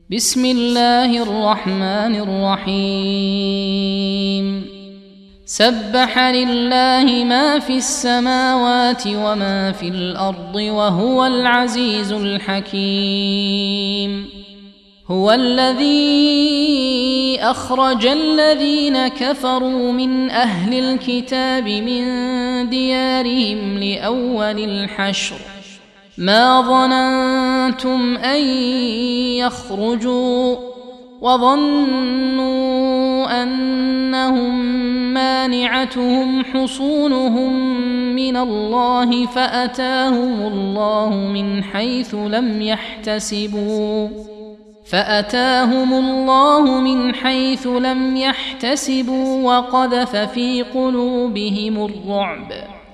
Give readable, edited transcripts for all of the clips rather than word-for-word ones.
بسم الله الرحمن الرحيم سبح لله ما في السماوات وما في الأرض وهو العزيز الحكيم. هو الذي أخرج الذين كفروا من أهل الكتاب من ديارهم لأول الحشر ما ظننتم أن يخرجوا وظنوا أنهم مانعتهم حصونهم من الله فأتاهم الله من حيث لم يحتسبوا وقذف في قلوبهم الرعب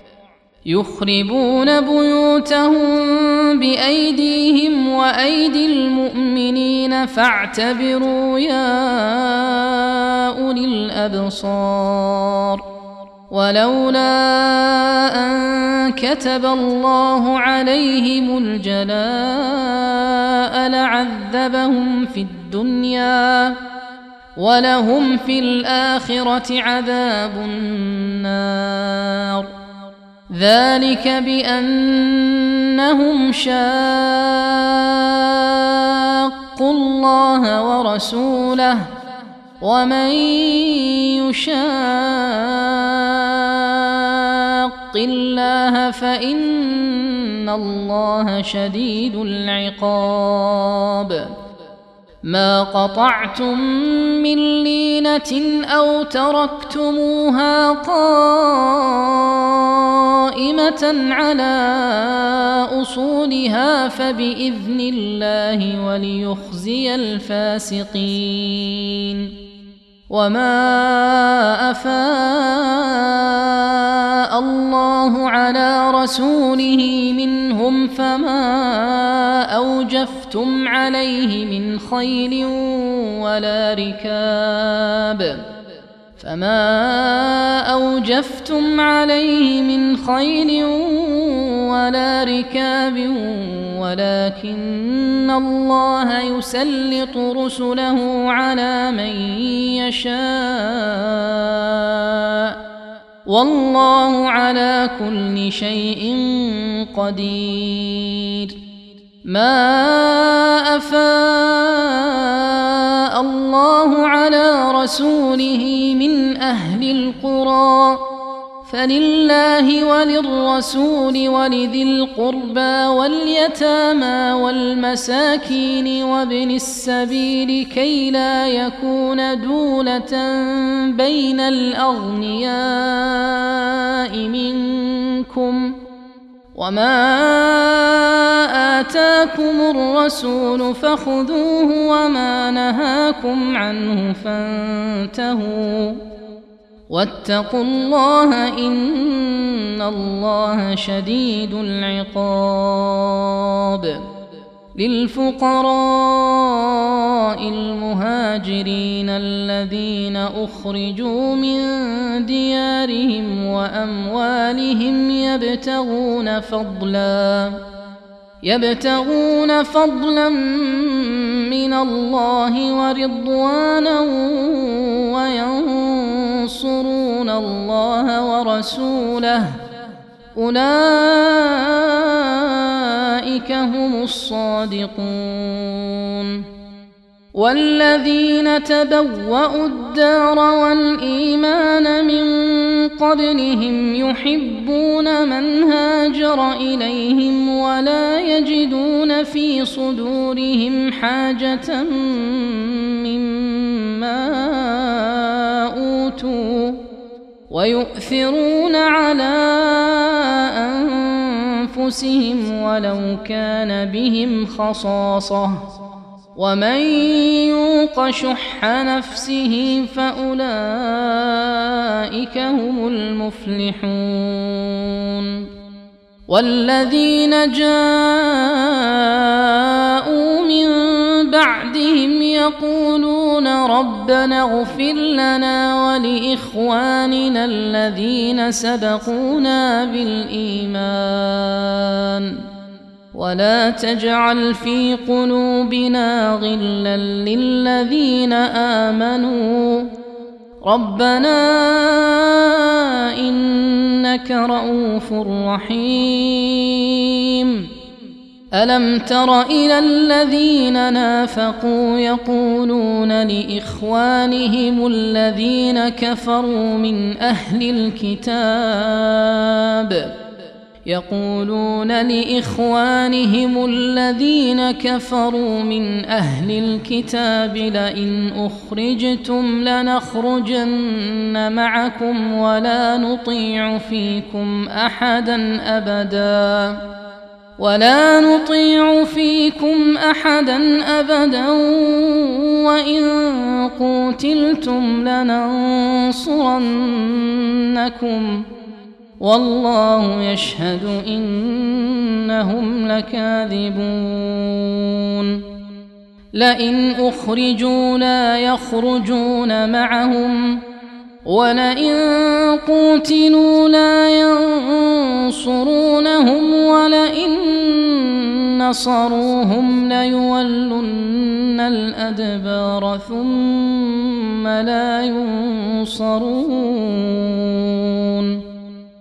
يخربون بيوتهم بأيديهم وأيدي المؤمنين فاعتبروا يا أولي الأبصار. ولولا أن كتب الله عليهم الجلاء لعذبهم في الدنيا ولهم في الآخرة عذاب النار. ذلك بأنهم شاقوا الله ورسوله ومن يشاق الله فإن الله شديد العقاب. ما قطعتم من لينة أو تركتموها قائمة على أصولها فبإذن الله وليخزي الفاسقين. وما أفاء الله على رسوله منهم فما أوجفتم عليه من خيل ولا ركاب ولكن الله يسلط رسله على من يشاء والله على كل شيء قدير. ما أفاء الله على رسوله من أهل القرى فلله وللرسول ولذي القربى واليتامى والمساكين وابن السبيل كي لا يكون دولة بين الأغنياء منكم. وما آتاكم الرسول فخذوه وما نهاكم عنه فانتهوا واتقوا الله إن الله شديد العقاب. للفقراء المهاجرين الذين أخرجوا من ديارهم وأموالهم يبتغون فضلا من الله ورضوانا وينصرون الله ورسوله أولئك هم الصادقون. والذين تبوأوا الدار والإيمان من قبلهم يحبون من هاجر إليهم ولا يجدون في صدورهم حاجة مما أوتوا ويؤثرون على أنفسهم ولو كان بهم خصاصة ومن يوق شح نفسه فأولئك هم المفلحون. والذين جاءوا من بعدهم يقولون ربنا اغفر لنا ولإخواننا الذين سبقونا بالإيمان ولا تجعل في قلوبنا غلا للذين آمنوا ربنا إنك رؤوف رحيم. ألم تر إلى الذين نافقوا يقولون لإخوانهم الذين كفروا من أهل الكتاب لئن أخرجتم لنخرجن معكم ولا نطيع فيكم أحدا أبدا وإن قوتلتم لننصرنكم والله يشهد إنهم لكاذبون. لئن أخرجوا لا يخرجون معهم ولئن قوتلوا لا ينصرونهم ولئن نصروهم ليولن الأدبار ثم لا ينصرون.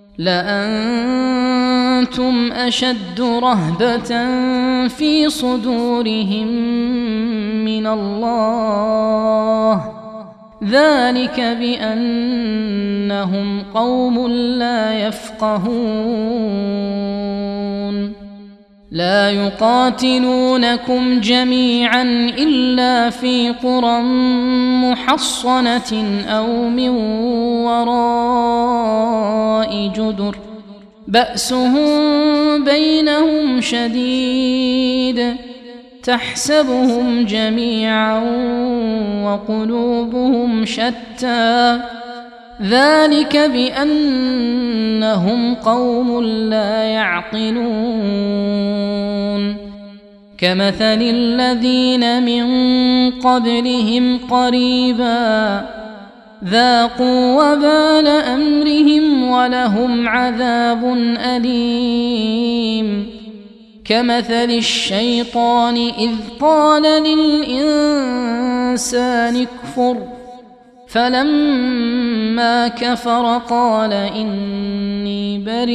لأنتم أشد رهبة في صدورهم من الله ذلك بأنهم قوم لا يفقهون. لا يقاتلونكم جميعا إلا في قرى محصنة أو من وراء جدر بأسهم بينهم شديد تحسبهم جميعا وقلوبهم شتى ذلك بأنهم قوم لا يعقلون. كمثل الذين من قبلهم قريبا ذاقوا وبال أمرهم ولهم عذاب أليم. كمثل الشيطان إذ قال للإنسان اكفر فلما كفر قال إني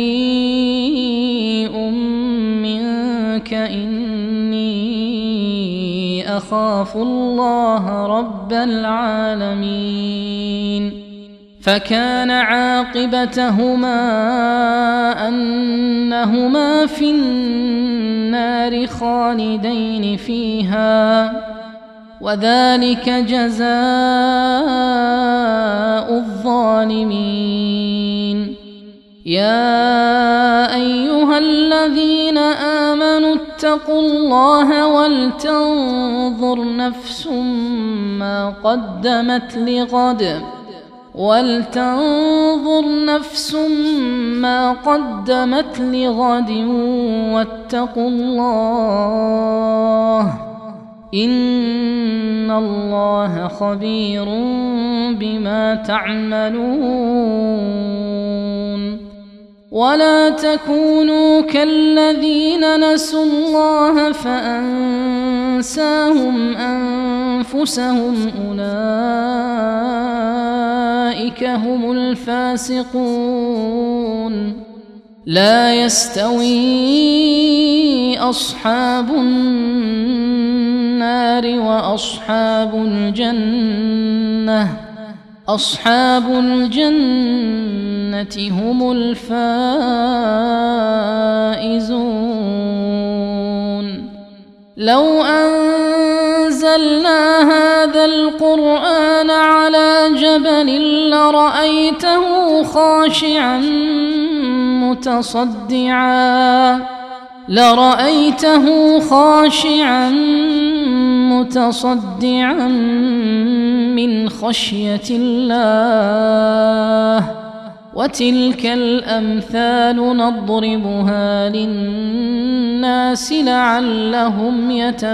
بريء منك إني أخاف الله رب العالمين. فكان عاقبتهما أنهما في النار خالدين فيها وذلك جزاء الظالمين. يا أيها الذين آمنوا اتقوا الله ولتنظر نفس ما قدمت لغد واتقوا الله إن الله خبير بما تعملون. ولا تكونوا كالذين نسوا الله فأنساهم أنفسهم أولئك هم الفاسقون. لا يستوي أصحاب النار وأصحاب الجنة هم الفائزون. لو أنزلنا هذا القرآن على جبل لرأيته خاشعا متصدعا من خشية الله. وتلك الأمثال نضربها للناس لعلهم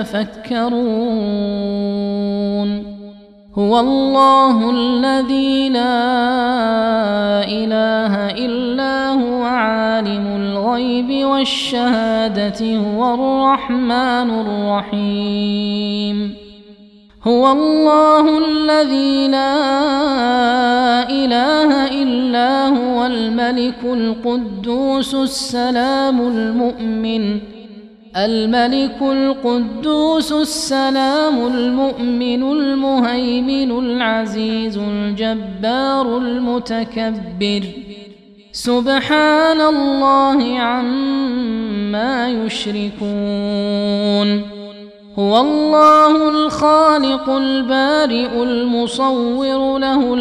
يتفكرون. هو الله الذي لا إله إلا هو عالم الغيب الغيب والشهادة هو الرحمن الرحيم هو الله الذي لا إله إلا هو الملك القدوس السلام المؤمن المهيمن العزيز الجبار المتكبر سبحان الله عما يشركون هو الله الخالق البارئ المصور له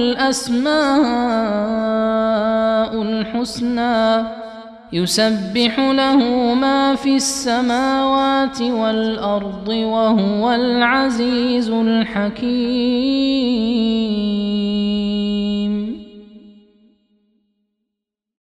الأسماء الحسنى يسبح له ما في السماوات والأرض وهو العزيز الحكيم